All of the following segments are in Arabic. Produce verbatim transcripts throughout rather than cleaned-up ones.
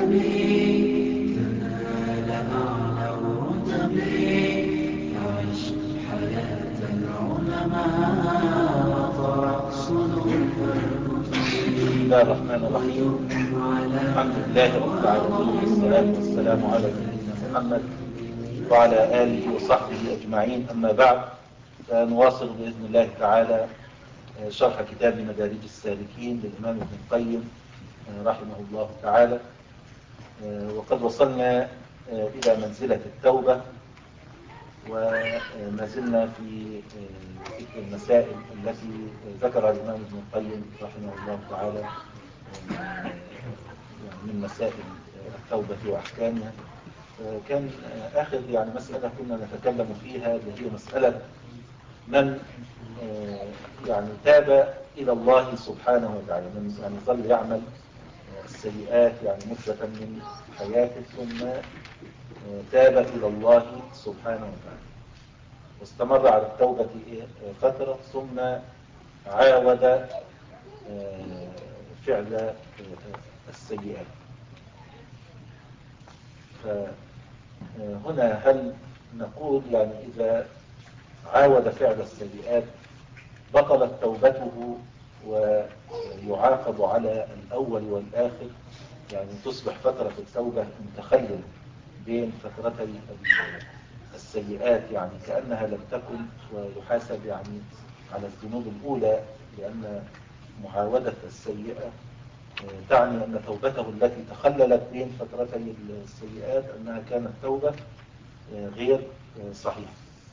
تنال أعلى الرتب فعش حياة العلماء وقرأ صنوف الكتب. بسم الله الرحمن الرحيم. الحمد لله رب العالمين، والصلاة والسلام على سيدنا محمد وعلى آله وصحبه أجمعين. أما بعد، فنواصل بإذن الله تعالى شرح كتاب مدارج السالكين للإمام ابن القيم رحمه الله تعالى. وقد وصلنا إلى منزلة التوبة، وما زلنا في ذكر المسائل التي ذكرها الإمام ابن القيم رحمه الله تعالى يعني من مسائل التوبة وأحكامها. كان آخر يعني مسألة كنا نتكلم فيها اللي هي مسألة من يعني تاب إلى الله سبحانه وتعالى، من يعني ظل يعمل السيئات يعني مدة من حياته، ثم تاب إلى الله سبحانه وتعالى واستمر على التوبة فترة، ثم عاود فعل السيئات. فهنا هل نقول يعني إذا عاود فعل السيئات بطلت توبته ويعاقب على الأول والآخر، يعني تصبح فترة التوبة متخلل بين فترتي السيئات يعني كأنها لم تكن، ويحاسب يعني على الذنوب الأولى، لأن معاودة السيئة تعني أن توبته التي تخللت بين فترتي السيئات أنها كانت توبة غير صحيحة.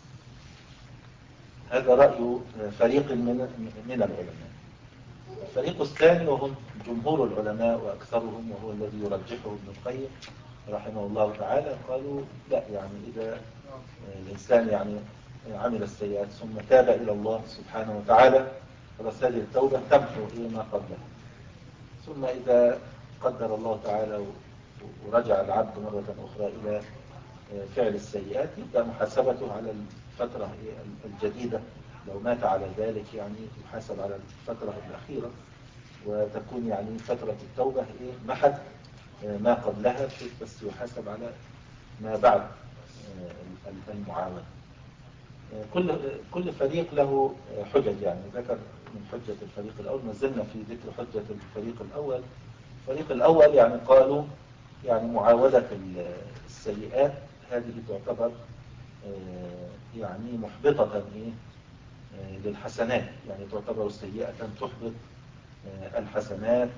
هذا رأي فريق من من العلماء. الفريق الثاني وهم جمهور العلماء وأكثرهم، وهو الذي يرجحه ابن القيم رحمه الله تعالى، قالوا لا، يعني إذا الإنسان يعني عمل السيئات ثم تاب إلى الله سبحانه وتعالى، خلاص هذه التوبة تمحو ما قبلها. ثم إذا قدر الله تعالى ورجع العبد مرة أخرى إلى فعل السيئات، يبدأ محاسبته على الفترة الجديدة. لو مات على ذلك يعني يحاسب على الفترة الأخيرة، وتكون يعني فترة التوبة محت ما قبلها، بس يحاسب على ما بعد المعاودة. كل كل فريق له حجج، يعني ذكر من حجة الفريق الأول، ما زلنا في ذكر حجة الفريق الأول. الفريق الأول يعني قالوا يعني معاودة السيئات هذه تعتبر يعني محبطة للحسنات، يعني تعتبر سيئة تحبط الحسنات.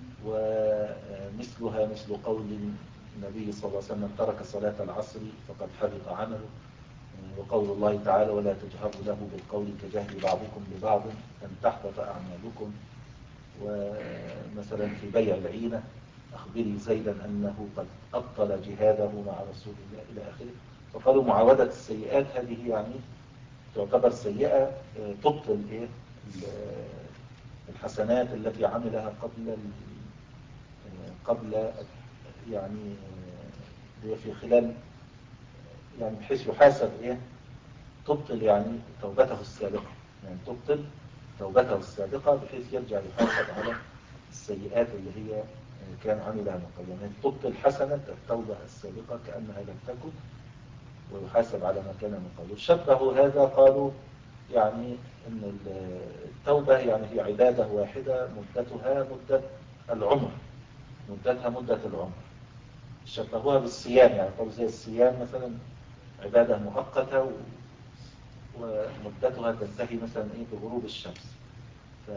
ومثلها مثل قول النبي صلى الله عليه وسلم: ترك صلاة العصر فقد حبط عمله. وقول الله تعالى: ولا تجهروا له بالقول كجهر بعضكم لبعض أن تحبط أعمالكم. ومثلا في بيع العينة: أخبري زيدا أنه قد أبطل جهاده مع رسول الله، إلى آخره. فقالوا معاودة السيئات هذه يعني تعتبر سيئة تبطل إيه الحسنات التي عملها قبل قبل يعني في خلال يعني بحيث يحاسب إيه تبطل يعني توبته السابقة، يعني تبطل توبته السابقة بحيث يرجع يحاسب على السيئات اللي هي كان عملها من قبل. يعني تبطل حسنة التوبة السابقة كأنها لم تكن، ويحاسب على ما كان من قبل. شبهوا هذا، قالوا يعني ان التوبة يعني هي عبادة واحدة مدتها مدة العمر، مدتها مدة العمر. شبهوها بالصيام، يعني قالوا زي الصيام مثلا عبادة مؤقتة ومدتها تنتهي مثلا ايه بغروب الشمس. ف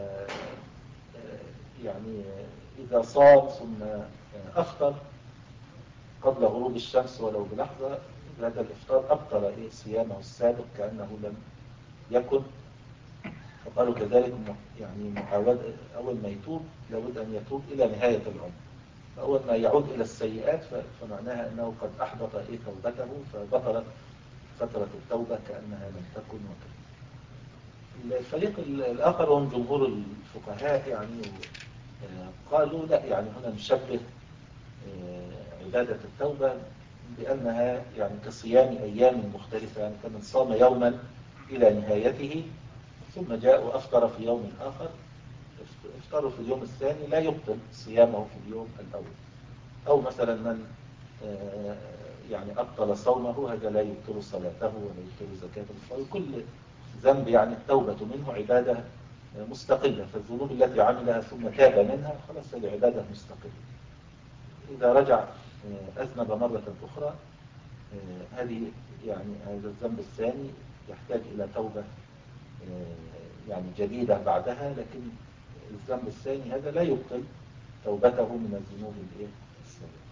يعني إذا صام ثم أفطر قبل غروب الشمس ولو بلحظة، هذا الإفطار أبطل إيه صيامه السابق كأنه لم يكن. فقالوا كذلك يعني معاودة، أول ما يتوب لابد أن يتوب إلى نهاية العمر. فأول ما يعود إلى السيئات فمعناها أنه قد أحبط إيه توبته، فبطلت فترة التوبة كأنها لم تكن وكذا. الفريق الآخر هم جمهور الفقهاء، يعني قالوا لا، يعني هنا نشبه عبادة التوبة بأنها يعني كصيام أيام مختلفة، يعني كمن صام يوما إلى نهايته ثم جاء وأفطر في يوم آخر، افطروا في اليوم الثاني لا يبطل صيامه في اليوم الأول. أو مثلا من يعني أبطل صومه، هذا لا يبطل صلاته ولا يبطل زكاته. كل ذنب يعني التوبة منه عبادة مستقلة، فالذنوب التي عملها ثم تاب منها خلاص هذه عبادة مستقلة. إذا رجع أذنب مرة أخرى، هذه يعني هذا الذنب الثاني يحتاج إلى توبة يعني جديدة بعدها، لكن الذنب الثاني هذا لا يبطل توبته من الذنوب السابقة.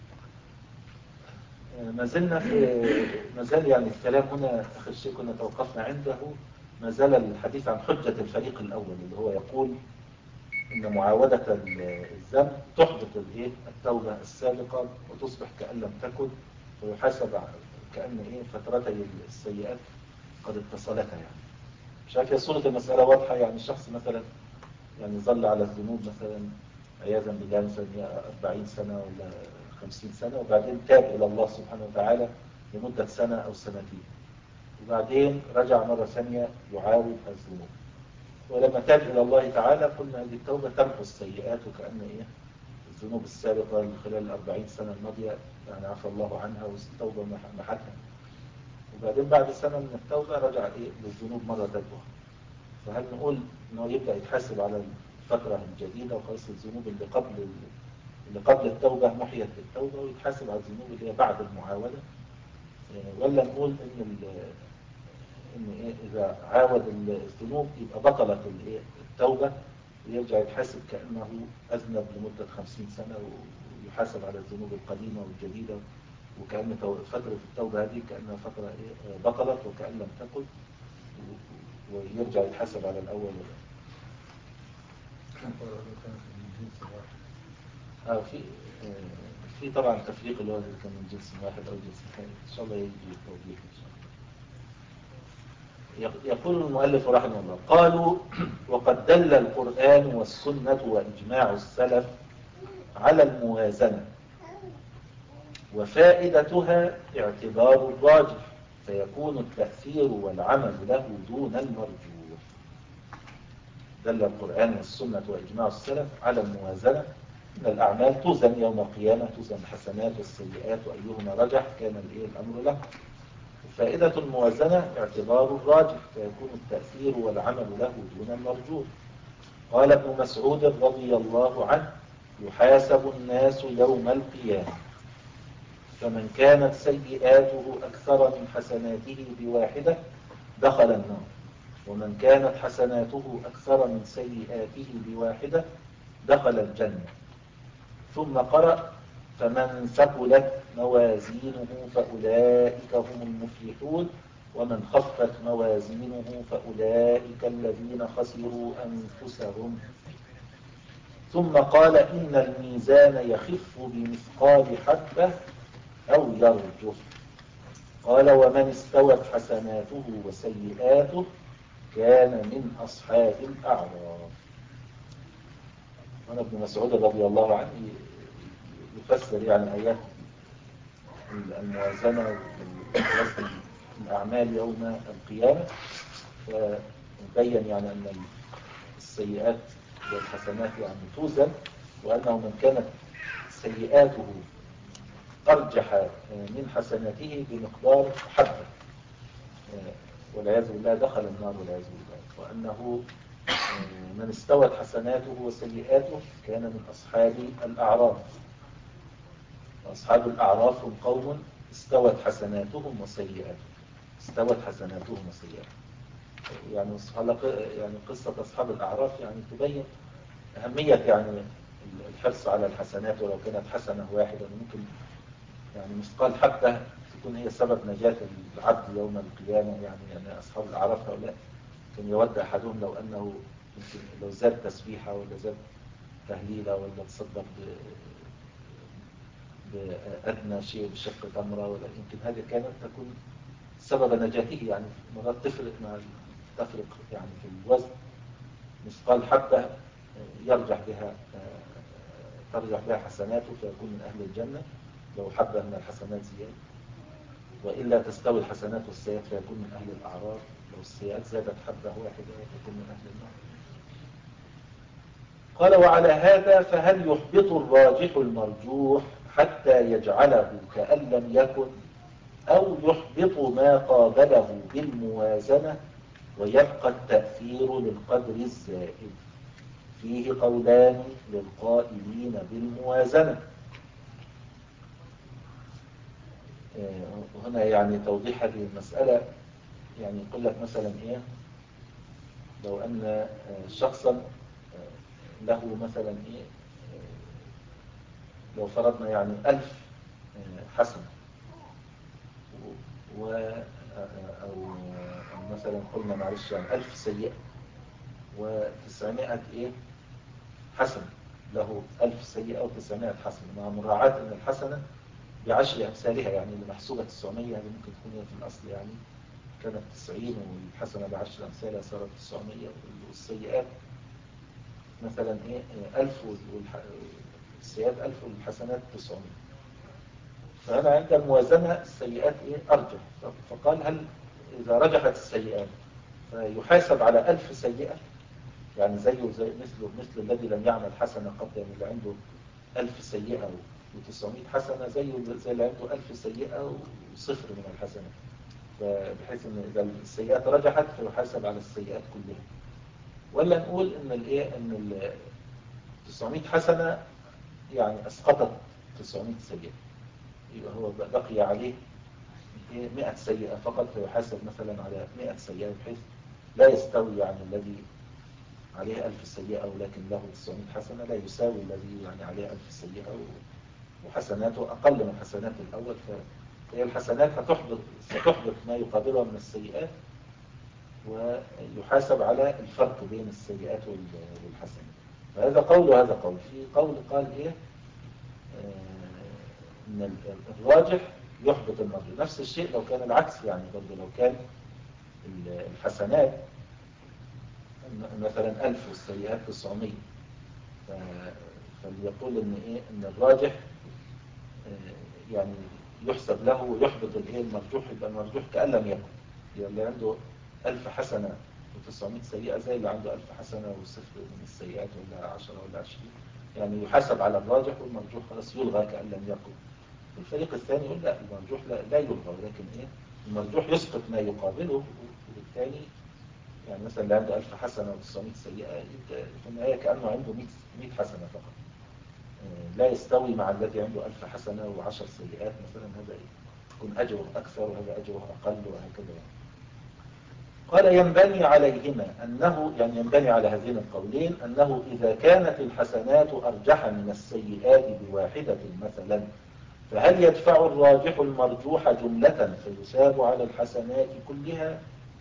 ما زلنا في ما زال يعني الكلام هنا آخر شيء كنا توقفنا عنده، ما زال الحديث عن حجة الفريق الأول اللي هو يقول إن معاودة الذنب تحبط الايه التوبة السابقة وتصبح كأن لم تكن، ويحاسب كأن ايه فترتي السيئات قد اتصلتها. يعني مش عارف، هي صورة المسألة واضحة. يعني الشخص مثلا يعني ظل على الذنوب مثلا عياذا بالله مثلا أربعين سنة ولا خمسين سنة، وبعدين تاب إلى الله سبحانه وتعالى لمدة سنة أو سنتين، وبعدين رجع مرة ثانية يعاود الذنوب. ولما تاب إلى الله تعالى قلنا هذه التوبة تمحو السيئات، وكأن إيه الذنوب السابقة خلال الأربعين سنة الماضية يعني عفى الله عنها والتوبة محتها. وبعدين بعد سنة من التوبة رجع إيه للذنوب مرة أخرى. فهل نقول إنه يبدأ يتحاسب على الفترة الجديدة وخلاص الذنوب اللي قبل اللي قبل التوبة محيت بالتوبة، ويتحاسب على الذنوب اللي هي بعد المعاودة؟ ولا نقول إن إن إيه إذا عاود الذنوب يبقى بطلت الإيه التوبة ويرجع يتحاسب كأنه أذنب لمدة خمسين سنة، ويحاسب على الذنوب القديمة والجديدة، وكأن فترة التوبة هذه كأنها فترة إيه بطلت وكأن لم تكن، ويرجع يتحاسب على الأول. آه في آه في طبعا تفريق اللي هو كان من جنس واحد أو جنس ثاني، إن شاء الله يجي توضيح إن شاء الله. يقول المؤلف رحمه الله: قالوا وقد دل القرآن والسنة وإجماع السلف على الموازنة، وفائدتها اعتبار الراجح، فيكون التأثير والعمل له دون المرجوح. دل القرآن والسنة وإجماع السلف على الموازنة، إن الأعمال توزن يوم القيامة، توزن الحسنات والسيئات، وأيهما رجح كان الإيه الأمر له. فائدة الموازنة اعتبار الراجح، فيكون التأثير والعمل له دون المرجوح. قال ابن مسعود رضي الله عنه: يحاسب الناس يوم القيامة، فمن كانت سيئاته أكثر من حسناته بواحدة دخل النار، ومن كانت حسناته أكثر من سيئاته بواحدة دخل الجنة. ثم قرأ: فمن ثقلت موازينه فأولئك هم المفلحون، ومن خفت موازينه فأولئك الذين خسروا أنفسهم. ثم قال: إن الميزان يخف بمثقال حبة أو يرجف. قال: ومن استوت حسناته وسيئاته كان من أصحاب الأعراف. وأنا ابن مسعود رضي الله عنه يفسر يعني آيات الموازنة ووزن الأعمال يوم القيامة، وبين يعني أن السيئات والحسنات يعني توزن، وأنه من كانت سيئاته أرجح من حسناته بمقدار حبة والعياذ بالله دخل النار والعياذ بالله، وأنه من استوت حسناته وسيئاته كان من أصحاب الأعراف. أصحاب الأعراف هم قوم استوت حسناتهم وسيئاتهم، استوت حسناتهم وسيئاتهم. يعني يعني قصة أصحاب الأعراف يعني تبين أهمية يعني الحرص على الحسنات، ولو كانت حسنة واحدة ممكن يعني مثقال حبة تكون هي سبب نجاة العبد يوم القيامة. يعني يعني أصحاب الأعراف هؤلاء كان يود أحدهم لو أنه لو زاد تسبيحة ولا زاد تهليلة ولا تصدق بأدنى شيء بشق تمرة، ولا يمكن هذه كانت تكون سبب نجاته. يعني مرات تفرق مع تفرق يعني في الوزن مثقال حبة يرجح بها ترجح بها حسناته فيكون من أهل الجنة لو حبة من الحسنات زيادة، وإلا تستوي الحسنات والسيئات فيكون من أهل الأعراف. لو السيئات زادت حبة واحدة فيكون من أهل النار. قال: وعلى هذا فهل يحبط الراجح المرجوح حتى يجعله كأن لم يكن، أو يحبط ما قابله بالموازنة ويبقى التأثير للقدر الزائد. فيه قولان للقائلين بالموازنة. هنا يعني توضيح هذه المسألة، يعني يقول لك مثلا إيه، لو أن شخصا له مثلا إيه، لو فرضنا يعني ألف حسنة، و أو مثلا قلنا معلش يعني ألف سيئة وتسعمائة إيه حسنة، له ألف سيئة وتسعمائة حسنة، مع مراعاة أن الحسنة بعشر أمثالها، يعني اللي محسوبة تسعمية هذه ممكن تكون هي في الأصل يعني كانت تسعين والحسنة بعشر أمثالها صارت تسعمية، والسيئات مثلا إيه ألف والسيئات ألف والحسنات تسعمية. فهنا عند الموازنة السيئات إيه أرجح، فقال هل إذا رجحت السيئات فيحاسب على ألف سيئة، يعني زيه زي مثله مثل الذي لم يعمل حسنة قط، يعني اللي عنده ألف سيئة وتسعمائة حسنة زيه زي اللي عنده ألف سيئة وصفر من الحسنات، بحيث ان اذا السيئات رجحت فيحاسب على السيئات كلها. ولا نقول ان الايه ان ال تسعمائة حسنة يعني اسقطت تسعمائة سيئة، يبقى هو بقي عليه مئة سيئة فقط، فيحاسب مثلا على مئة سيئة، بحيث لا يستوي يعني الذي عليه ألف سيئة ولكن له تسعمائة حسنة لا يساوي الذي يعني عليه ألف سيئة وحسناته أقل من حسنات الأول. فهي الحسنات هتحبط ستحبط ما يقابلها من السيئات، ويحاسب على الفرق بين السيئات والحسنات. فهذا قول وهذا قول. في قول قال إيه آه إن الراجح يحبط المرجوح. نفس الشيء لو كان العكس، يعني برضه لو كان الحسنات مثلا ألف والسيئات تسعمية، فليقول إن إيه إن الراجح آه يعني يحسب له ويحبط الايه المرجوح، يبقى المرجوح كأن لم يكن. يبقى اللي عنده ألف حسنة وتسعمائة سيئة زي اللي عنده ألف حسنة وصفر من السيئات، ولا عشرة ولا عشرين، يعني يحاسب على الراجح، والمرجوح خلاص يلغى كأن لم يكن. الفريق الثاني يقول لا، المرجوح لا, لا يلغى، ولكن ايه المرجوح يسقط ما يقابله، وبالتالي يعني مثلا اللي عنده ألف حسنة وتسعمائة سيئة في النهاية كأنه عنده مئة حسنة فقط، لا يستوي مع الذي عنده ألف حسنة وعشر سيئات مثلا، هذا يكون أجره أكثر وهذا أجره أقل وهكذا. قال ينبني عليهما أنه، يعني ينبني على هذين القولين أنه إذا كانت الحسنات أرجح من السيئات بواحدة مثلا، فهل يدفع الراجح المرجوح جملة فيساب على الحسنات كلها،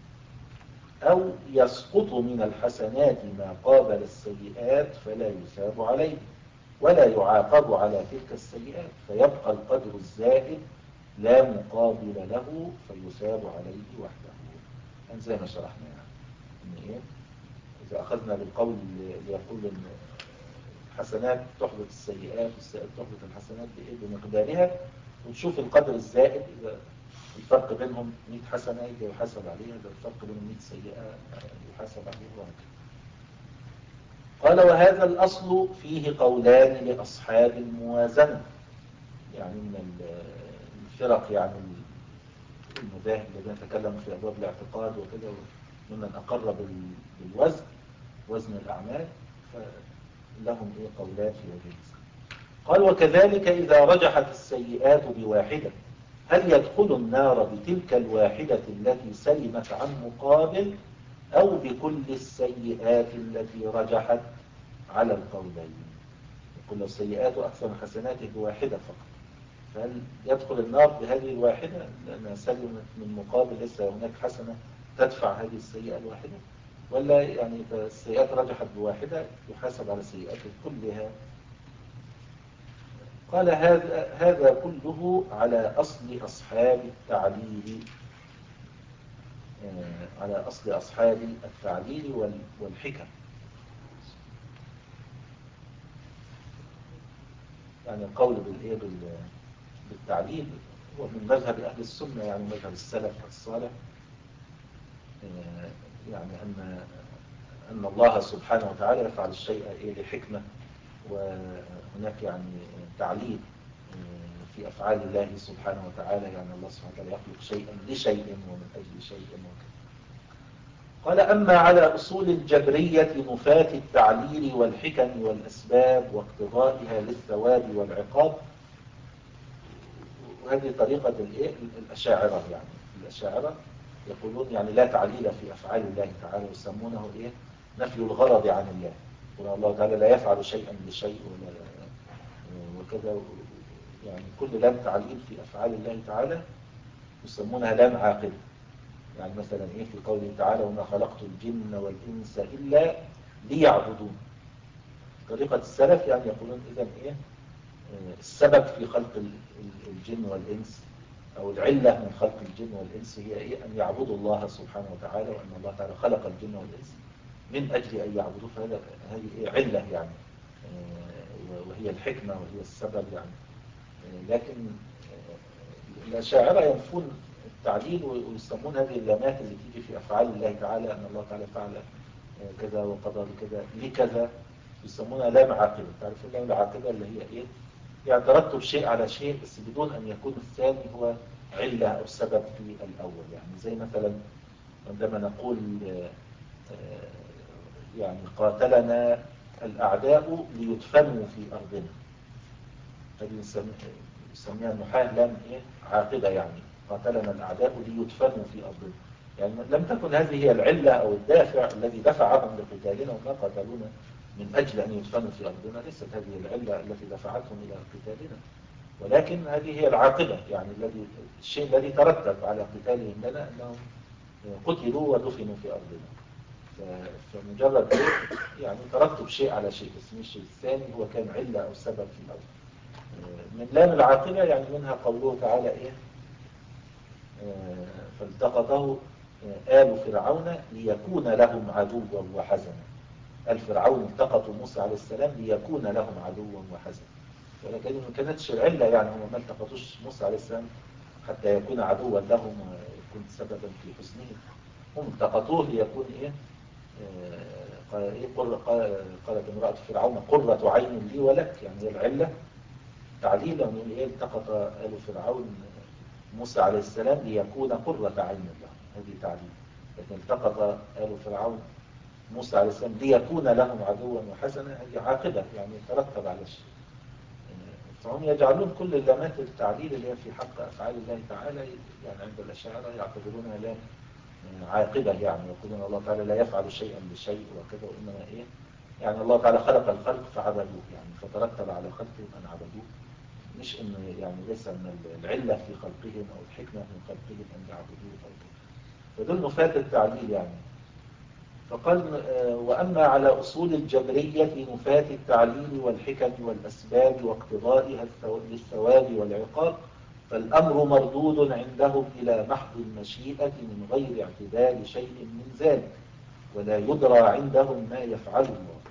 أو يسقط من الحسنات ما قابل السيئات فلا يساب عليه ولا يعاقب على تلك السيئات، فيبقى القدر الزائد لا مقابل له فيساب عليه وحده. يعني زي ما شرحنا يعني إن إيه إذا أخذنا بالقول اللي يقول إن الحسنات تحبط السيئات والسيئات تحبط الحسنات بإيه بمقدارها، ونشوف القدر الزائد، إذا الفرق بينهم مئة حسنة يبقى يحاسب عليها، إذا الفرق بينهم مئة سيئة يحاسب عليها وهكذا. قال وهذا الأصل فيه قولان لأصحاب الموازنة، يعني من الفرق يعني المذاهب الذين تكلموا في أبواب الاعتقاد وكذا، ممن أقر بالوزن وزن الأعمال، فلهم إيه قولات في وجه الإسلام. قال وكذلك إذا رجحت السيئات بواحدة، هل يدخل النار بتلك الواحدة التي سلمت عن مقابل، أو بكل السيئات التي رجحت على القولين؟ يقول لو السيئات أكثر من حسناته بواحدة فقط، فهل يدخل النار بهذه الواحدة لأنها سلمت من مقابل ليس هناك حسنة تدفع هذه السيئة الواحدة، ولا يعني إذا السيئات رجحت بواحدة يحاسب على سيئاته كلها؟ قال هذا هذا كله على أصل أصحاب التعليل، على أصل أصحاب التعليل والحكم. يعني القول بالإيه بالتعليل هو من مذهب أهل السنة، يعني مذهب السلف الصالح، يعني أن أن الله سبحانه وتعالى يفعل الشيء إيه لحكمة، وهناك يعني تعليل في أفعال الله سبحانه وتعالى، يعني الله سبحانه وتعالى يخلق شيئا لشيء ومن أجل شيء وكذا. قال أما على أصول الجبرية نفاة التعليل والحكم والأسباب واقتضائها للثواب والعقاب، وهذه طريقة الإيه؟ الأشاعرة. يعني الأشاعرة يقولون يعني لا تعليل في أفعال الله تعالى، ويسمونه إيه؟ نفي الغرض عن الله. يقول الله تعالى لا يفعل شيئا لشيء ولا وكذا، يعني كل لام تعليل في أفعال الله تعالى يسمونها لام عاقبة. يعني مثلا إيه في قوله تعالى وما خلقت الجن والإنس إلا ليعبدون. طريقة السلف يعني يقولون إذن إيه السبب في خلق الجن والإنس أو العلة من خلق الجن والإنس هي إيه؟ أن يعبدوا الله سبحانه وتعالى، وأن الله تعالى خلق الجن والإنس من أجل أن يعبدوه. فهذا هذه إيه علة يعني، وهي الحكمة وهي السبب يعني. لكن الأشاعرة ينفون التعليل ويسمون هذه اللامات اللي تيجي في أفعال الله تعالى أن الله تعالى فعل كذا وقضى بكذا لكذا، يسمونها لام عاقبة. تعرف اللام العاقبة اللي هي إيه؟ يعني ترتب شيء على شيء بس بدون أن يكون الثاني هو علة أو سبب في الأول. يعني زي مثلا عندما نقول يعني قاتلنا الأعداء ليدفنوا في أرضنا، هذه يسميها النحاة لام إيه؟ عاقبة. يعني قاتلنا الأعداء ليدفنوا في أرضنا، يعني لم تكن هذه هي العلة أو الدافع الذي دفعهم لقتالنا، وما قاتلونا من أجل أن يدفنوا في أرضنا. ليست هذه العلة التي دفعتهم إلى قتالنا، ولكن هذه هي العاقبة. يعني الذي الشيء الذي ترتب على قتالهم لنا أنهم قتلوا ودفنوا في أرضنا. فمجرد يعني ترتب شيء على شيء، بس مش الثاني هو كان علة أو سبب في الأول. من لام العاقبة يعني منها قوله تعالى إيه فالتقطه آل فرعون ليكون لهم عدوا وحزنا. آل فرعون التقطوا موسى عليه السلام ليكون لهم عدوا وحزنا، ولكن ما كانتش العلة. يعني هم ما التقطوش موسى عليه السلام حتى يكون عدوا لهم ويكون سببا في حزنهم، هم التقطوه ليكون إيه قال إيه قالت امرأة فرعون قرة عين لي ولك، يعني هي العلة تعليلا من إيه التقط آل فرعون موسى عليه السلام ليكون قرة عين له، هذه تعليل. لكن التقط آل فرعون موسى عليه السلام ليكون لهم عدوا وحزنا، هذه عاقبة يعني ترتب على الشيء. فهم يجعلون كل اللامات التعليل اللي هي في حق أفعال الله تعالى يعني عند الأشاعرة يعتبرونها لام عاقبة. يعني يقولون الله تعالى لا يفعل شيئا بشيء وكذا، وإنما إيه يعني الله تعالى خلق الخلق فعبدوه، يعني فترتب على خلقهم أن عبدوه، مش إن يعني ليس من العلة في خلقهم أو الحكمة من خلقهم أن يعبدوه أو كذا. فدول نفاة التعليل يعني. فقال وأما على أصول الجبرية نفاة التعليل والحكم والأسباب واقتضائها للثواب والعقاب، فالأمر مردود عندهم إلى محض المشيئة من غير اعتبار شيء من ذلك، ولا يدرى عندهم ما يفعل الله،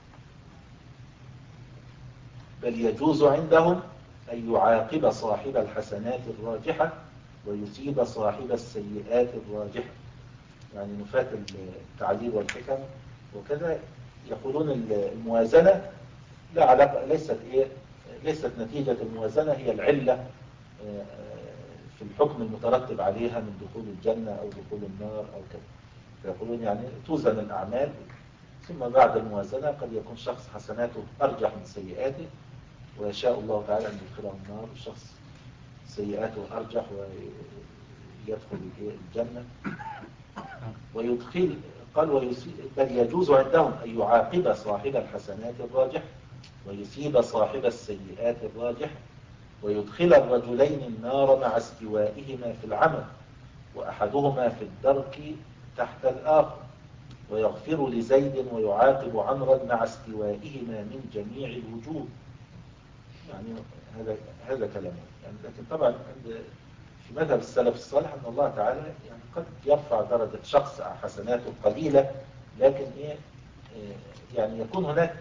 بل يجوز عندهم أن يعاقب صاحب الحسنات الراجحة ويثيب صاحب السيئات الراجحة. يعني نفاة التعليل والحكم وكذا يقولون الموازنة لا علاقة، ليست إيه ليست نتيجة الموازنة هي العلة في الحكم المترتب عليها من دخول الجنة أو دخول النار أو كذا. فيقولون يعني توزن الأعمال، ثم بعد الموازنة قد يكون شخص حسناته أرجح من سيئاته ويشاء الله تعالى أن يدخله النار، وشخص سيئاته أرجح ويدخل الجنة ويدخل. قال ويسيب، بل يجوز عندهم أن يعاقب صاحب الحسنات الراجح ويثيب صاحب السيئات الراجح، ويدخل الرجلين النار مع استوائهما في العمل وأحدهما في الدرك تحت الآخر، ويغفر لزيد ويعاقب عمرا مع استوائهما من جميع الوجوه. يعني هذا هذا كلامه يعني. لكن طبعا عند في مذهب السلف الصالح أن الله تعالى يعني قد يرفع درجة شخص حسناته قليلة، لكن إيه يعني يكون هناك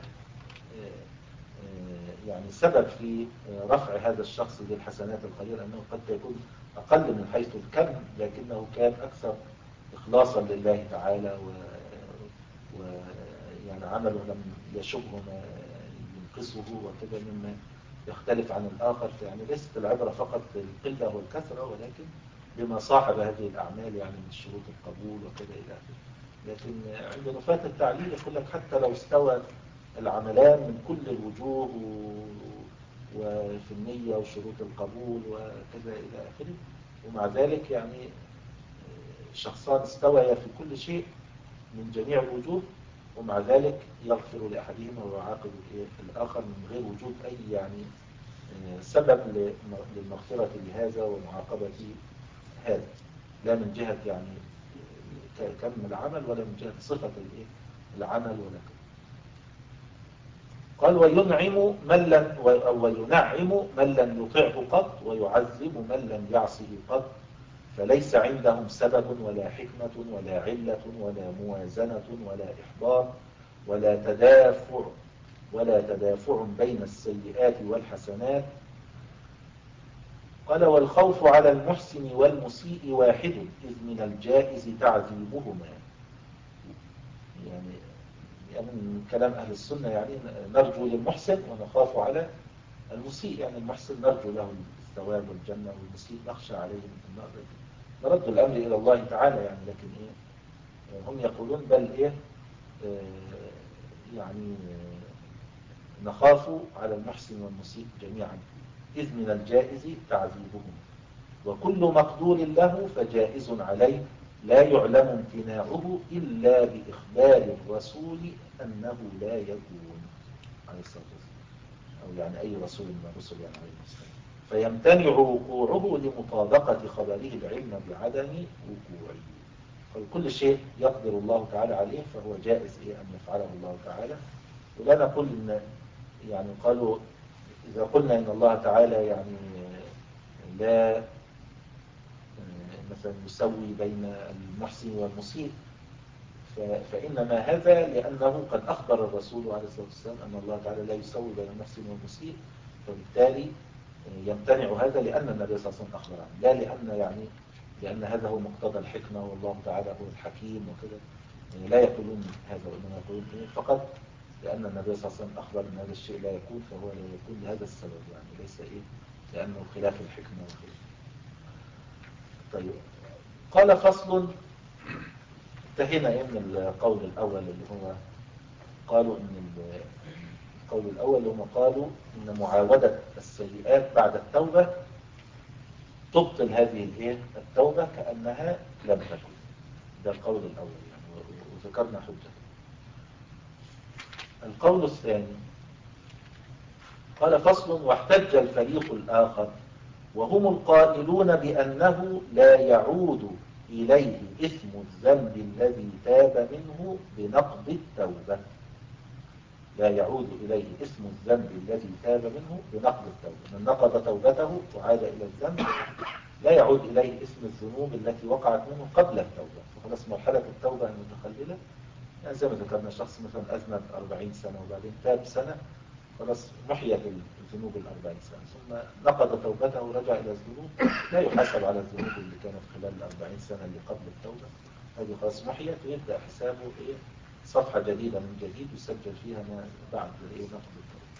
يعني سبب في رفع هذا الشخص للحسنات القليلة، أنه قد يكون أقل من حيث الكم لكنه كان أكثر إخلاصا لله تعالى، و ويعني عمله لم يشبه ما ينقصه وكذا مما يختلف عن الآخر، يعني ليست العبرة فقط بالقلة والكثرة، ولكن بما صاحب هذه الأعمال يعني من شروط القبول وكذا إلى آخره. لكن عند نفاة التعليل يقول لك حتى لو استوى العملان من كل الوجوه وفي النية وشروط القبول وكذا إلى آخره، ومع ذلك يعني شخصان استويا في كل شيء من جميع الوجوه، ومع ذلك يغفر لأحدهما ويعاقب الآخر من غير وجود أي يعني سبب للمغفرة لهذا ومعاقبة هذا، لا من جهة يعني كم العمل ولا من جهة صفة العمل ولا كم. قال وينعم من لم وينعم من لم يطعه قط ويعذب من لم يعصه قط، فليس عندهم سبب ولا حكمة ولا علة ولا موازنة ولا إحضار ولا تدافع ولا تدافع بين السيئات والحسنات. قال والخوف على المحسن والمسيء واحد، إذ من الجائز تعذيبهما. يعني يعني من كلام أهل السنة يعني نرجو للمحسن ونخاف على المسيء، يعني المحسن نرجو له الثواب والجنة، والمسيء نخشى عليه من النار. نرد الأمر إلى الله تعالى يعني، لكن إيه هم يقولون بل إيه آه يعني آه نخاف على المحسن والمسيء جميعا، إذ من الجائز تعذيبهم، وكل مقدور له فجائز عليه، لا يعلم امتناعه إلا بإخبار الرسول أنه لا يكون عليه الصلاة والسلام، أو يعني أي رسول من الرسل يعني عليه السلام، فيمتنع وقوعه لمطابقة خبره العلم بعدم وقوعه. فكل شيء يقدر الله تعالى عليه فهو جائز إيه أن يفعله الله تعالى. ولا نقول إن يعني قالوا إذا قلنا إن الله تعالى يعني لا مثلا يسوي بين المحسن والمسيء، فإنما هذا لأنه قد أخبر الرسول عليه الصلاة والسلام أن الله تعالى لا يسوي بين المحسن والمسيء، فبالتالي يمتنع هذا لأن النبي صلى الله عليه وسلم أخبر عنه، لا لأن يعني لأن هذا هو مقتضى الحكمة والله تعالى هو الحكيم وكذا، يعني لا يقولون هذا، وإنما يقولون فقط لأن النبي صلى الله عليه وسلم أخبر أن هذا الشيء لا يكون، فهو لا يكون لهذا السبب، يعني ليس إيه لأنه خلاف الحكمة وخلاف. طيب قال فصل. انتهينا إيه من القول الأول اللي هو قالوا إن القول الأول اللي هم قالوا إن معاودة السيئات بعد التوبة تبطل هذه الايه التوبة كأنها لم تكن. ده القول الأول يعني، وذكرنا حجة. القول الثاني قال فصل. واحتج الفريق الآخر وهم القائلون بأنه لا يعود إليه إثم الذنب الذي تاب منه بنقض التوبة. لا يعود إليه اسم الذنب الذي تاب منه بنقض التوبة. من نقض توبته وعاد إلى الذنب لا يعود إليه اسم الذنوب التي وقعت منه قبل التوبة، فخلاص مرحلة التوبة المتخللة. يعني زي ما ذكرنا شخص مثلا أذنب أربعين سنة وبعدين تاب سنة، خلاص محيت الذنوب الأربعين سنة، ثم نقض توبته ورجع إلى الذنوب، لا يحاسب على الذنوب اللي كانت خلال الأربعين سنة اللي قبل التوبة، هذه خلاص محيت، ويبدأ حسابه إيه صفحة جديدة من جديد يسجل فيها ما بعد إيه نقض التوبة.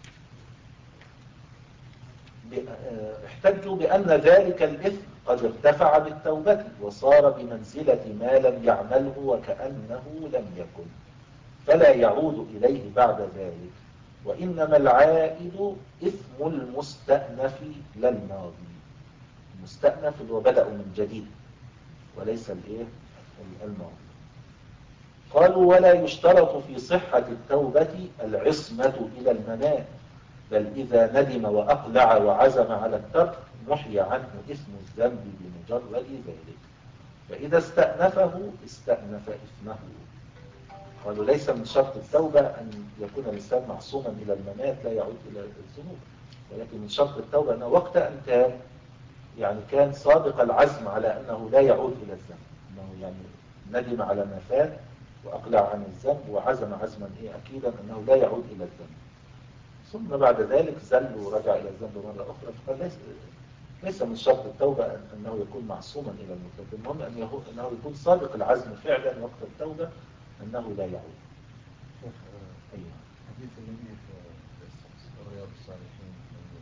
احتجوا بأن ذلك الإثم قد ارتفع بالتوبة وصار بمنزلة ما لم يعمله وكأنه لم يكن، فلا يعود إليه بعد ذلك، وإنما العائد إثم المستأنف لا الماضي. المستأنف اللي هو بدأ من جديد وليس الإيه الماضي. قالوا ولا يشترط في صحة التوبة العصمة إلى الممات، بل إذا ندم وأقلع وعزم على الترك محي عنه اسم الذنب بمجرد ذلك، فإذا استأنفه استأنف إثمه. قالوا ليس من شرط التوبة أن يكون الإنسان معصوما إلى الممات لا يعود إلى الذنوب، ولكن من شرط التوبة أنه وقت أن تاب يعني كان صادق العزم على أنه لا يعود إلى الذنب، أنه يعني ندم على ما فات وأقلع عن الذنب وعزم عزما إيه أكيدا أنه لا يعود إلى الذنب، ثم بعد ذلك زل ورجع إلى الذنب مرة أخرى. فقال ليس, ليس من شرط التوبة أنه يكون معصوما إلى الموت، المهم أنه يكون صادق العزم فعلا وقت التوبة أنه لا يعود. حديث النبي في رياض الصالحين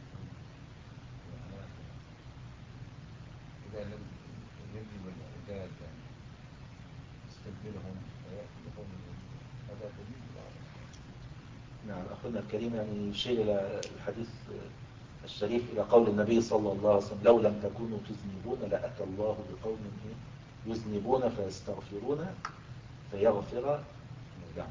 الذي يجب الإعداد يستبدلهم ويأخذهم هذا دليل. نعم أخونا الكريم يعني يشير إلى الحديث الشريف إلى قول النبي صلى الله عليه وسلم لو لم تكونوا تذنبون لأتى الله بقوم يذنبون فيستغفرون فيغفر لهم.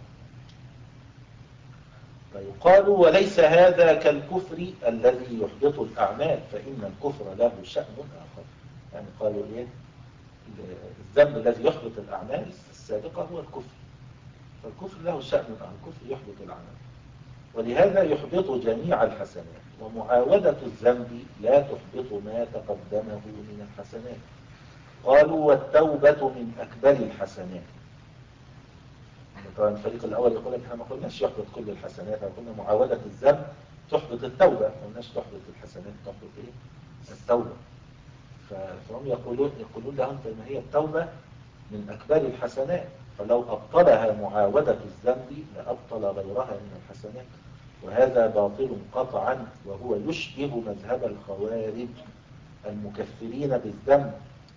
فيقال وليس هذا كالكفر الذي يحبط الأعمال فإن الكفر له شأن آخر. يعني قالوا إيه الذنب الذي يحبط الأعمال السابقة هو الكفر، فالكفر له شأن آخر، الكفر يحبط الأعمال ولهذا يحبط جميع الحسنات، ومعاودة الذنب لا تحبط ما تقدمه من الحسنات. قالوا والتوبة من أكبر الحسنات. طبعا الفريق الأول يقول لك احنا ما قلناش يحبط كل الحسنات، احنا قلنا معاودة الذنب تحبط التوبة، ما قلناش تحبط الحسنات تحبط ايه التوبة. فهم يقولون يقولون لهم فإن هي التوبة من أكبر الحسنات، فلو أبطلها معاودة الذنب لأبطل غيرها من الحسنات، وهذا باطل قطعا، وهو يشبه مذهب الخوارج المكفرين بالذنب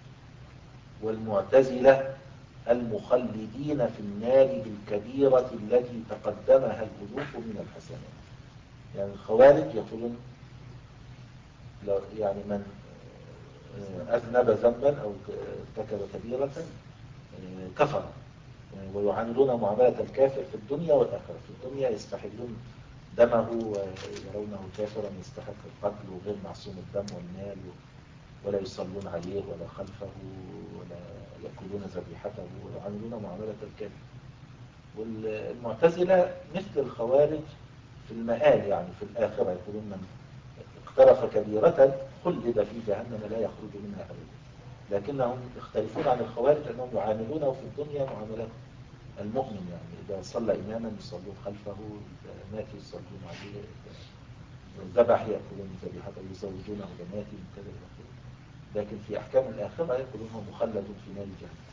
والمعتزلة المخلدين في النار بالكبيرة التي تقدمها الألوف من الحسنات. يعني الخوارج يقولون يعني من أذنب ذنبا أو ارتكب كبيرة كفر، ويعاملون معاملة الكافر في الدنيا والآخرة. في الدنيا يستحلون دمه ويرونه كافرا يستحق القتل وغير معصوم الدم والمال، ولا يصلون عليه ولا خلفه ولا يأكلون ذبيحته ويعاملون معاملة الكافر. والمعتزلة مثل الخوارج في المآل، يعني في الآخرة يقولون من اقترف كبيرة خلد في جهنم لا يخرج منها أبدا. لكنهم يختلفون عن الخوارج أنهم يعاملونه في الدنيا معاملة المؤمن، يعني إذا صلى إماما يصلون خلفه، إذا مات يصلون عليه، إذا ذبح يأكلون ذبيحته يزوجونه بنات كذا. لكن في أحكام الآخرة يقولون هو مخلد في نار جهنم.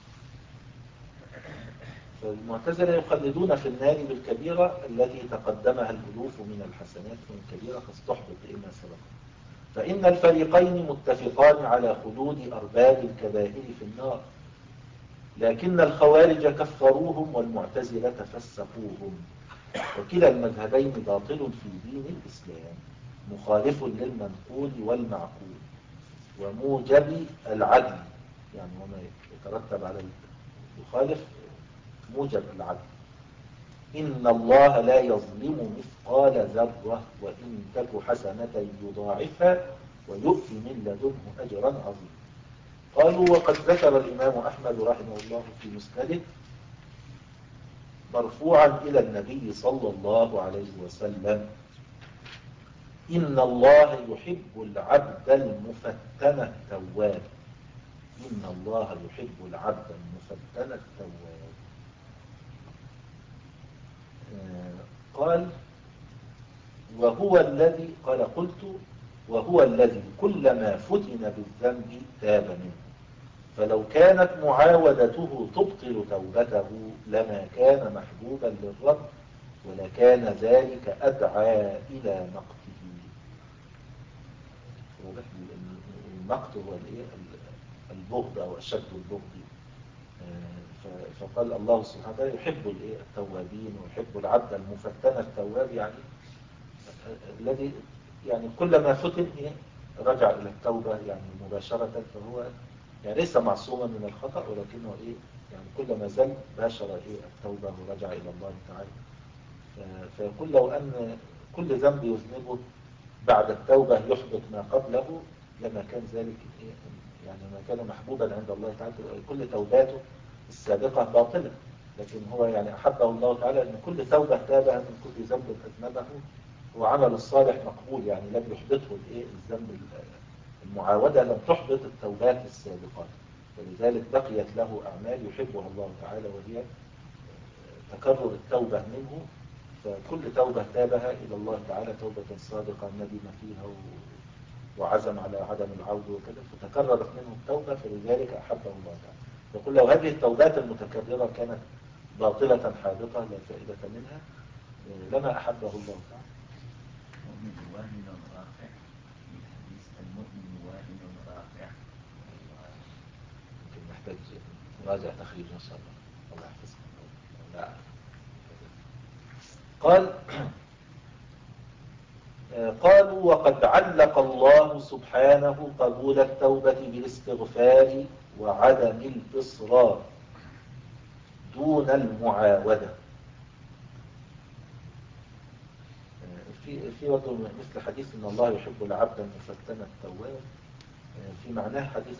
فالمعتزلة يخلدون في النار بالكبيرة التي تقدمها الألوف من الحسنات من كبيرة فاستحبط إما سبق. فإن الفريقين متفقان على خلود أرباب الكبائر في النار، لكن الخوارج كفروهم والمعتزلة فسقوهم. وكلا المذهبين باطل في دين الإسلام، مخالف للمنقول والمعقول وموجب العدل، يعني وما يترتب على المخالف موجب العدل. إن الله لا يظلم مثقال ذرة وإن تك حسنة يضاعفها ويؤتي من لدنه أجرا عظيما. قالوا وقد ذكر الإمام أحمد رحمه الله في مسنده مرفوعا إلى النبي صلى الله عليه وسلم إن الله يحب العبد المفتن التواب. إن الله يحب العبد المفتن التواب. قال وهو الذي قال قلت وهو الذي كلما فتن بالذنب تاب منه، فلو كانت معاودته تبطل توبته لما كان محبوبا للرب ولكان ذلك أدعى إلى مقته. المقت هو البغض أو أشد البغض. فقال الله سبحانه وتعالى يحب التوابين ويحب العبد المفتن التواب، يعني الذي يعني كلما فتن رجع إلى التوبة يعني مباشرة، فهو يعني ليس معصوما من الخطأ ولكنه إيه يعني كلما زل باشر إيه التوبة ورجع إلى الله تعالى. فيقول لو أن كل ذنب يذنبه بعد التوبة يحبط ما قبله لما كان ذلك إيه يعني ما كان محبوبا عند الله تعالى. كل توباته السابقة باطلة، لكن هو يعني أحبه الله تعالى أن كل توبة تابها من كل ذنب أذنبه وعمل الصالح مقبول، يعني لم يحبطه الإيه الذنب. المعاودة لم تحبط التوبات السابقات، ولذلك بقيت له أعمال يحبها الله تعالى وهي تكرر التوبة منه. فكل توبة تابها إلى الله تعالى توبة صادقة ندم فيها وعزم على عدم العود وكذا فتكررت منه التوبة، فلذلك أحبه الله تعالى. يقول لو هذه التوبات المتكررة كانت باطلة حابطة لا فائدة منها لما أحبه الله تعالى. المؤمن واهن رافع، في الحديث المؤمن واهن رافع راجع تخريج إن شاء الله. الله يحفظكم. لا. قال قالوا وقد علق الله سبحانه قبول التوبة بالاستغفار وعدم الإصرار دون المعاودة. في في برضه مثل حديث إن الله يحب العبد المفتن التواب، في معناه حديث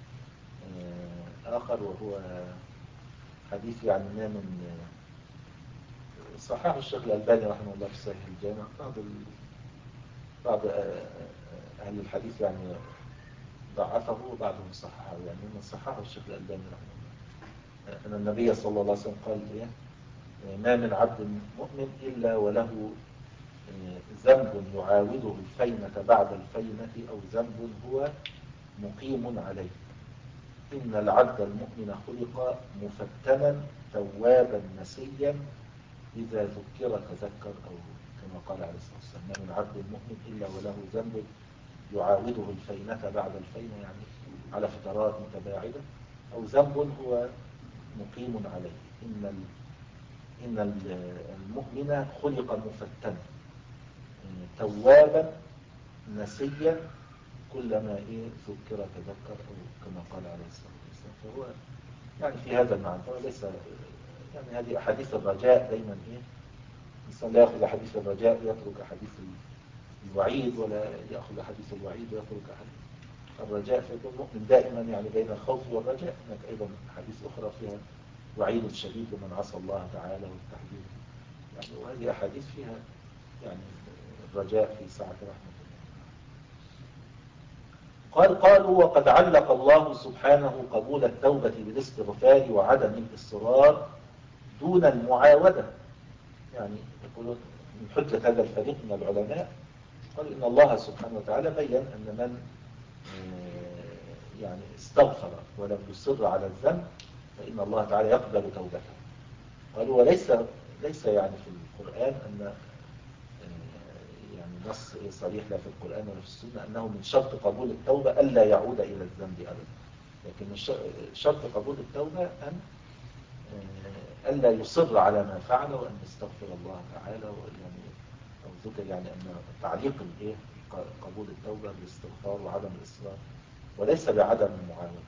آخر وهو حديث يعني ما من صححه الشيخ الألباني رحمه الله في صحيح الجامع. بعض بعض أهل الحديث يعني ضعفه وبعضهم صححه، يعني من صححه الشيخ الألباني رحمه الله أن النبي صلى الله عليه وسلم قال إيه ما من عبد مؤمن إلا وله ذنب يعاوده الفينة بعد الفينة أو ذنب هو مقيم عليه. إن العبد المؤمن خلق مفتنا توابا نسيا إذا ذكر تذكر، أو كما قال عليه الصلاة والسلام ما من عبد المؤمن إلا وله ذنب يعاوده الفينة بعد الفينة، يعني على فترات متباعدة، أو ذنب هو مقيم عليه. إن إن المؤمن خلق مفتنا توابا نسيا كلما إيه ذكر تذكر، أو كما قال عليه الصلاة والسلام. فهو يعني في هذا المعنى، فهو ليس يعني هذه أحاديث الرجاء دائما إيه الإنسان لا يأخذ حديث الرجاء يترك حديث الوعيد، ولا يأخذ حديث الوعيد ويترك حديث الرجاء. فيكون مؤمن دائما يعني بين الخوف والرجاء. هناك أيضا حديث أخرى فيها وعيد شديد لمن عصى الله تعالى والتحذير، يعني وهذه أحاديث فيها يعني الرجاء في سعة رحمة الله. قال قالوا وقد علق الله سبحانه قبول التوبة بالاستغفار وعدم الإصرار دون المعاودة. يعني يقولون من حجة هذا الفريق من العلماء قال إن الله سبحانه وتعالى بيّن أن من يعني استغفر ولم يصر على الذنب فإن الله تعالى يقبل توبته. قالوا وليس ليس يعني في القرآن أن يعني نص صريح لا في القرآن ولا في السنة أنه من شرط قبول التوبة ألا يعود إلى الذنب أبدا، لكن شرط قبول التوبة أن ألا يصر على ما فعل وأن يستغفر الله تعالى، يعني أو ذكر يعني أن تعليق الإيه قبول التوبة بالاستغفار وعدم الإصرار وليس بعدم المعاودة.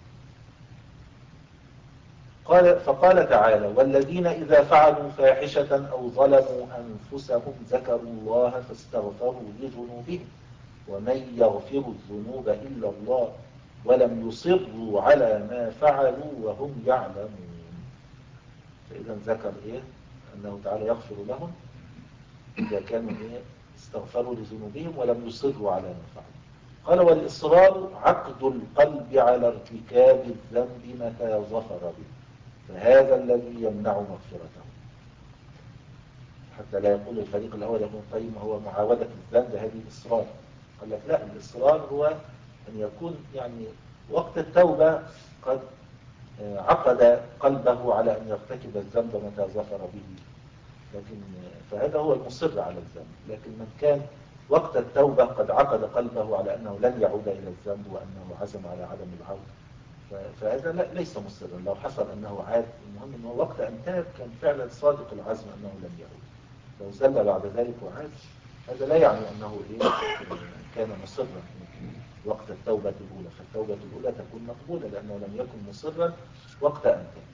قال فقال تعالى والذين إذا فعلوا فاحشة أو ظلموا أنفسهم ذكروا الله فاستغفروا لذنوبهم ومن يغفر الذنوب إلا الله ولم يصروا على ما فعلوا وهم يعلمون. فإذا ذكر إيه أنه تعالى يغفر لهم إذا كانوا إيه استغفروا لذنوبهم ولم يصروا على ما فعلوا. قال والإصرار عقد القلب على ارتكاب الذنب متى ظفر به، فهذا الذي يمنع مغفرته. حتى لا يقول الفريق الأول يقول طيب ما هو معاودة الذنب هذه إصرار. قال لك لا، الإصرار هو أن يكون يعني وقت التوبة قد عقد قلبه على أن يرتكب الذنب متى ظفر به، لكن فهذا هو المصر على الذنب. لكن من كان وقت التوبة قد عقد قلبه على أنه لن يعود إلى الذنب وأنه عزم على عدم العودة، فهذا ليس مصرا. لو حصل أنه عاد، المهم أنه وقت أن تاب كان فعلا صادق العزم أنه لن يعود. لو زل بعد ذلك وعاد هذا لا يعني أنه إيه كان مصرا وقت التوبة الأولى، فالتوبة الأولى تكون مقبولة لأنه لم يكن مصرا وقت أن تاب.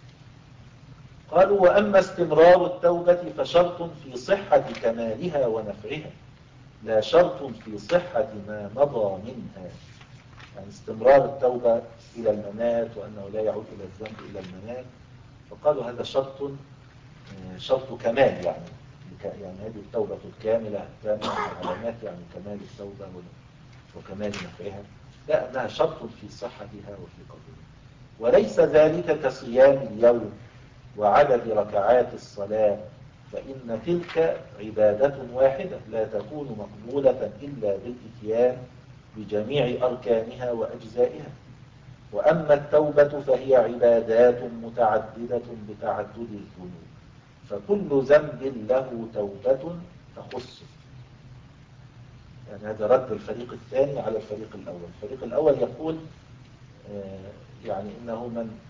قالوا وأما استمرار التوبة فشرط في صحة كمالها ونفعها لا شرط في صحة ما مضى منها. يعني استمرار التوبة إلى الممات وأنه لا يعود إلى الذنب إلى الممات، فقالوا هذا شرط شرط كمال، يعني يعني هذه التوبة الكاملة التامة علامات يعني كمال التوبة وكمال نفعها، لا أنها شرط في صحتها وفي قبولها. وليس ذلك كصيام اليوم وعدد ركعات الصلاة، فإن تلك عبادة واحدة لا تكون مقبولة إلا بالإتيان بجميع أركانها وأجزائها. وأما التوبة فهي عبادات متعددة بتعدد الذنوب، فكل ذنب له توبة تخصه. يعني هذا رد الفريق الثاني على الفريق الأول. الفريق الأول يقول يعني إنه من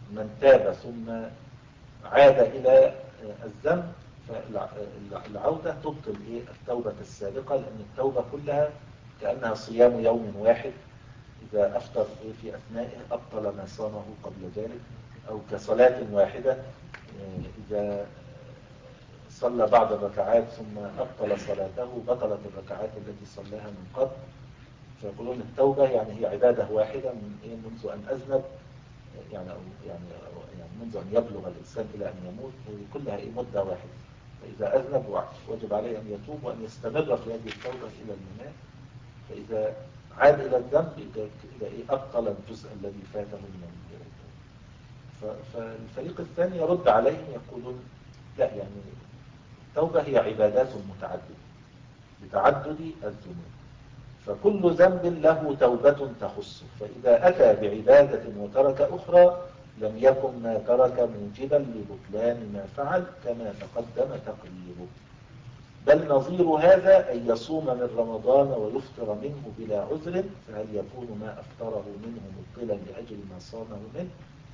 من تاب ثم عاد إلى الذنب فالعودة تبطل إيه التوبة السابقة، لأن التوبة كلها كأنها صيام يوم واحد، إذا أفطر إيه في أثنائه أبطل ما صامه قبل ذلك، أو كصلاة واحدة إذا صلى بعض الركعات ثم أبطل صلاته بطلت الركعات التي صلاها من قبل. فيقولون التوبة يعني هي عبادة واحدة من إيه منذ أن أذنب، يعني أو يعني أو يعني منذ أن يبلغ الإنسان إلى أن يموت، كلها إيه مدة واحدة. فإذا أذنب وجب عليه أن يتوب وأن يستمر في هذه التوبة إلى الممات. فإذا عاد إلى الذنب إذا إيه أبطل الجزء الذي فاته من التوبة. فالفريق الثاني يرد عليهم يقولون لا، يعني التوبة هي عبادات متعددة بتعدد الذنوب، فكل ذنب له توبة تخصه، فإذا أتى بعبادة وترك أخرى لم يكن ما ترك موجبا لبطلان ما فعل كما تقدم تقريره. بل نظير هذا أن يصوم من رمضان ويفطر منه بلا عذر، فهل يكون ما أفطره منه مبطلا لأجل ما صامه منه؟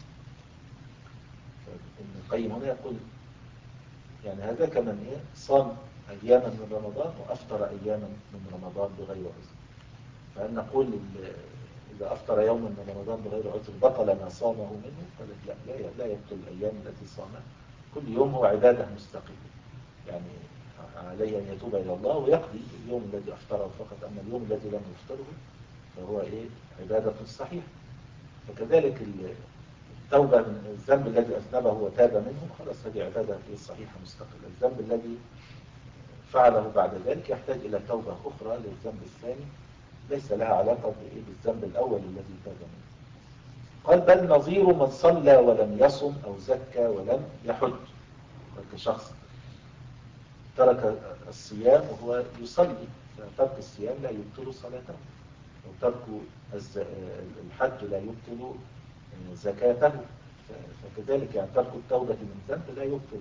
ابن القيم هنا يقول يعني هذا كمن إيه صام أياما من رمضان وأفطر أياما من رمضان بغير عذر. فهل نقول إذا أفطر يوما من رمضان بغير عذر بطل ما صامه منه؟ قال لا لا لا يبطل الأيام التي صامها، كل يوم هو عبادة مستقلة، يعني عليه أن يتوب إلى الله ويقضي اليوم الذي أفطره فقط، أما اليوم الذي لم يفطره فهو إيه عبادة صحيحة. فكذلك التوبة من الذنب الذي أذنبه وتاب منه خلاص هذه عبادة صحيحة مستقلة. الذنب الذي فعله بعد ذلك يحتاج إلى توبة أخرى للذنب الثاني ليس لها علاقة بالذنب الأول الذي تاب منه. قال بل نظير من صلى ولم يصم أو زكى ولم يحج، كشخص ترك الصيام وهو يصلي، فترك الصيام لا يبطل صلاته، وترك الحج لا يبطل زكاته. فكذلك يعني ترك التوبة من ذنب لا يبطل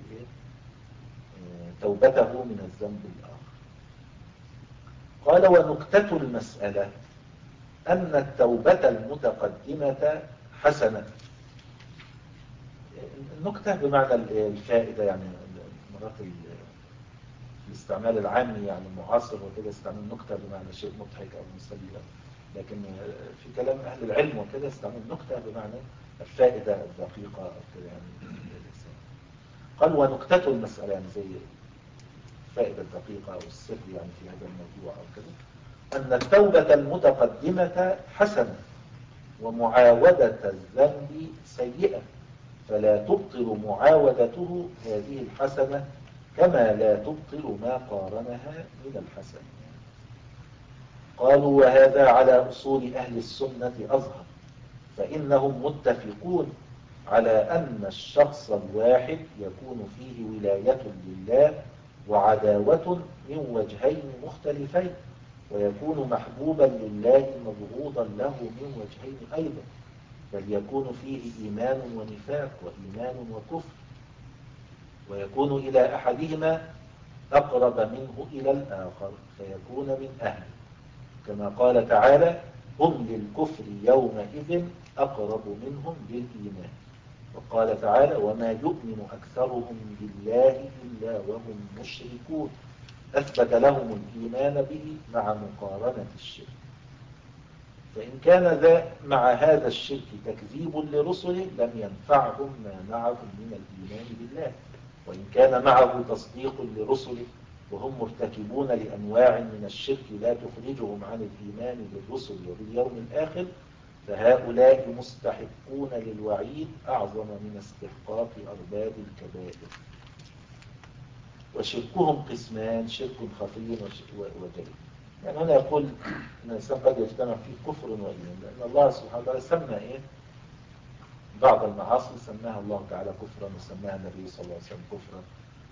توبته من الذنب الآخر. قال ونكتة المسألة أن التوبة المتقدمة حسنة. النكتة بمعنى الفائدة، يعني مرات الاستعمال العامي يعني المعاصر وكده استعمل نكتة بمعنى شيء مضحك أو مسلي، لكن في كلام أهل العلم وكده استعمل نكتة بمعنى الفائدة الدقيقة أو كده يعني. قال ونكتة المسألة يعني زي الفائدة الدقيقة أو السر يعني في هذا الموضوع أو كده، أن التوبة المتقدمة حسنة ومعاودة الذنب سيئة، فلا تبطل معاودته هذه الحسنة كما لا تبطل ما قارنها من الحسنة. قالوا وهذا على أصول أهل السنة أظهر، فإنهم متفقون على أن الشخص الواحد يكون فيه ولاية لله وعداوة من وجهين مختلفين، ويكون محبوبا لله مبغوضا له من وجهين أيضا، بل يكون فيه إيمان ونفاق وإيمان وكفر، ويكون إلى أحدهما أقرب منه إلى الآخر فيكون من أهله، كما قال تعالى هم للكفر يومئذ أقرب منهم للإيمان. وقال تعالى وما يؤمن أكثرهم بالله إلا وهم مشركون، أثبت لهم الإيمان به مع مقارنة الشرك. فإن كان ذا مع هذا الشرك تكذيب لرسله لم ينفعهم ما معهم من الإيمان بالله، وإن كان معه تصديق لرسله وهم مرتكبون لأنواع من الشرك لا تخرجهم عن الإيمان بالرسل وباليوم الآخر، فهؤلاء مستحقون للوعيد أعظم من استحقاق أرباب الكبائر. وشركهم قسمان، شرك خفي وجلي. يعني هنا يقول أن الإنسان قد يجتمع فيه كفر وإيمان، لأن الله سبحانه وتعالى سمى إيه؟ بعض المعاصي سماها الله تعالى كفرا وسماها النبي صلى الله عليه وسلم كفرا.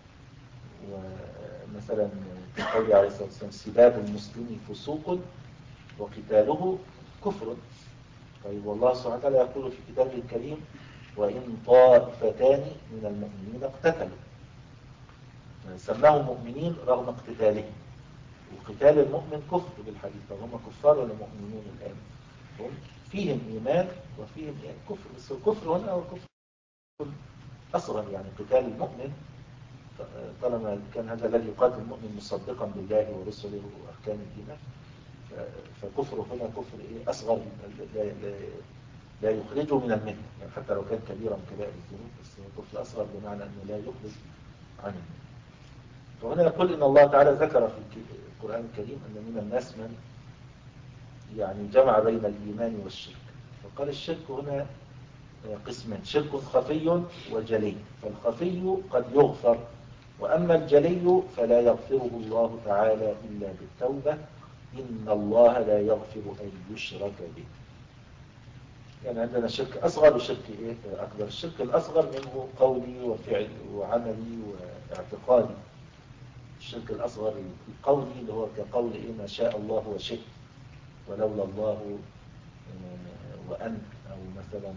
ومثلا في قوله عليه الصلاة والسلام سباب المسلم فسوق وقتاله كفر. طيب والله سبحانه وتعالى يقول في كتابه الكريم وإن طائفتان من المؤمنين اقتتلوا، سماهم مؤمنين رغم اقتتالهم، وقتال المؤمن كفر بالحديث، فهم كفار ولا مؤمنون الآن؟ هم فيهم إيمان وفيهم كفر، بس الكفر هنا هو كفر أصغر، يعني قتال المؤمن طالما كان هذا الذي يقاتل المؤمن مصدقا بالله ورسله وأركان الإيمان، فكفره هنا كفر إيه أصغر، لا, لا, لا يخرجه من الملة، يعني حتى لو كان كبيرا من كبائر الذنوب، بس هو كفر أصغر بمعنى أنه لا يخرج عن الملة. وهنا يقول إن الله تعالى ذكر في القرآن الكريم أن من الناس من يعني جمع بين الإيمان والشرك، فقال الشرك هنا قسمان: شرك خفي وجلي، فالخفي قد يغفر، وأما الجلي فلا يغفره الله تعالى إلا بالتوبة، إن الله لا يغفر أن يشرك به. يعني عندنا شرك أصغر وشرك إيه أكبر. الشرك الأصغر منه قولي وفعلي وعملي واعتقادي. الشرك الأصغر القولي اللي هو كقول إيه ما شاء الله وشئت، ولولا الله وأنت، أو مثلا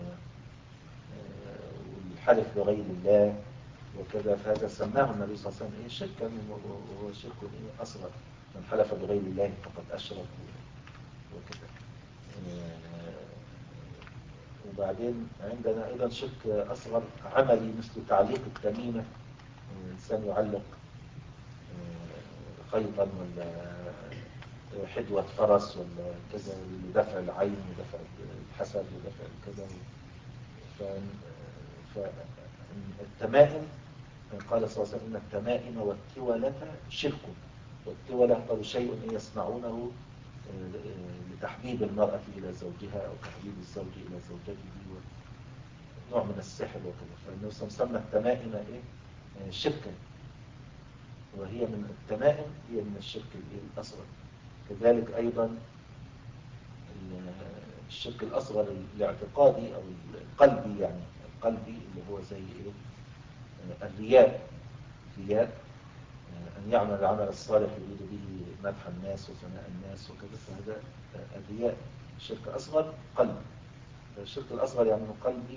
الحلف بغير الله وكذا، فهذا سماه النبي صلى الله عليه وسلم إيه شركا، وهو شرك إيه أصغر، من حلف بغير الله فقد أشرك وكذا. وبعدين عندنا أيضا شرك أصغر عملي، مثل تعليق التميمة، الإنسان يعلق خيطا ولا حدوة فرس ولا كذا لدفع العين ودفع الحسد ودفع كذا. فالتمائم قال صلى الله عليه وسلم إن التمائم والتولة شرك. والتولة قالوا شيء يصنعونه لتحبيب المرأة إلى زوجها أو تحبيب الزوج إلى زوجته، نوع من السحر وكذا. فالنبي صلى الله عليه وسلم التمائم إيه شركا، وهي من التمائم هي من الشرك الأصغر. كذلك أيضا الشرك الأصغر الاعتقادي أو القلبي، يعني القلبي اللي هو زي إيه الرياء. رياء أن يعمل العمل الصالح يريد به مدح الناس وثناء الناس وكذا، فهذا الرياء شرك أصغر قلبي. الشرك الأصغر يعني قلبي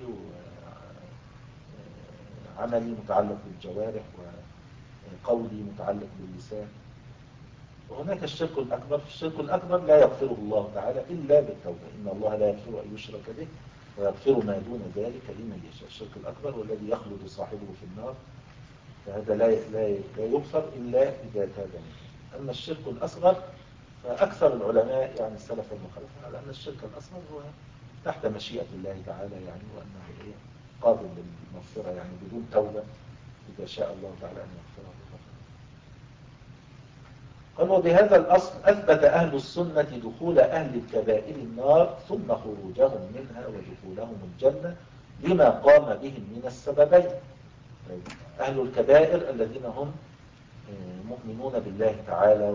وعملي متعلق بالجوارح، وقولي متعلق باللسان. وهناك الشرك الأكبر. الشرك الأكبر لا يغفره الله تعالى إلا بالتوبة، إن الله لا يغفر أن يشرك به ويغفر ما دون ذلك لمن يشاء. الشرك الأكبر والذي يخلد صاحبه في النار، فهذا لا لا لا يغفر إلا إذا تاب منه. أما الشرك الأصغر فأكثر العلماء يعني السلف والخلف على أن الشرك الأصغر هو تحت مشيئة الله تعالى، يعني وأنه إيه قابل للمغفرة، يعني بدون توبة إذا شاء الله تعالى أن يغفره. قال وبهذا الأصل أثبت أهل السنة دخول أهل الكبائر النار ثم خروجهم منها ودخولهم الجنة لما قام بهم من السببين. أهل الكبائر الذين هم مؤمنون بالله تعالى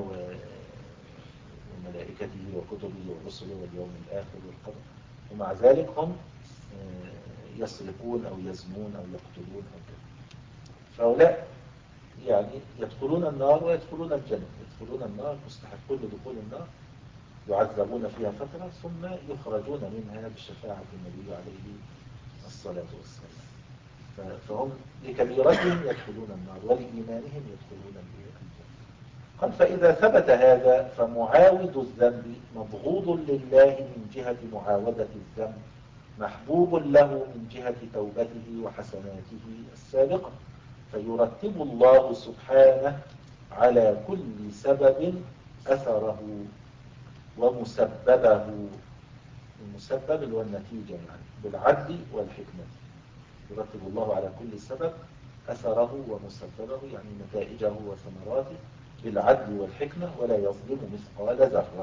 وملائكته وكتبه ورسله واليوم الآخر والقدر، ومع ذلك هم يسرقون أو يزنون أو يقتلون أو كذا، فهؤلاء يعني يدخلون النار ويدخلون الجنة. يدخلون النار مستحقون لدخول النار، يعذبون فيها فترة ثم يخرجون منها بشفاعة النبي عليه الصلاة والسلام. فهم لكبيرتهم يدخلون النار ولإيمانهم يدخلون الجنة. قال فإذا ثبت هذا فمعاود الذنب مبغوض لله من جهة معاودة الذنب، محبوب له من جهة توبته وحسناته السابقة، فيرتب الله سبحانه على كل سبب أثره ومسببه. المسبب اللي هو النتيجة يعني بالعدل والحكمة. يرتب الله على كل سبب أثره ومسببه يعني نتائجه وثمراته بالعدل والحكمة، ولا يظلم مثقال ذرة.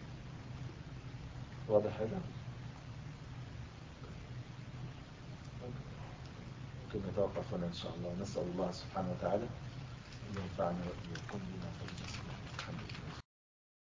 واضح هذا؟ ممكن نتوقف هنا إن شاء الله. نسأل الله سبحانه وتعالى أن ينفعنا وإياكم بما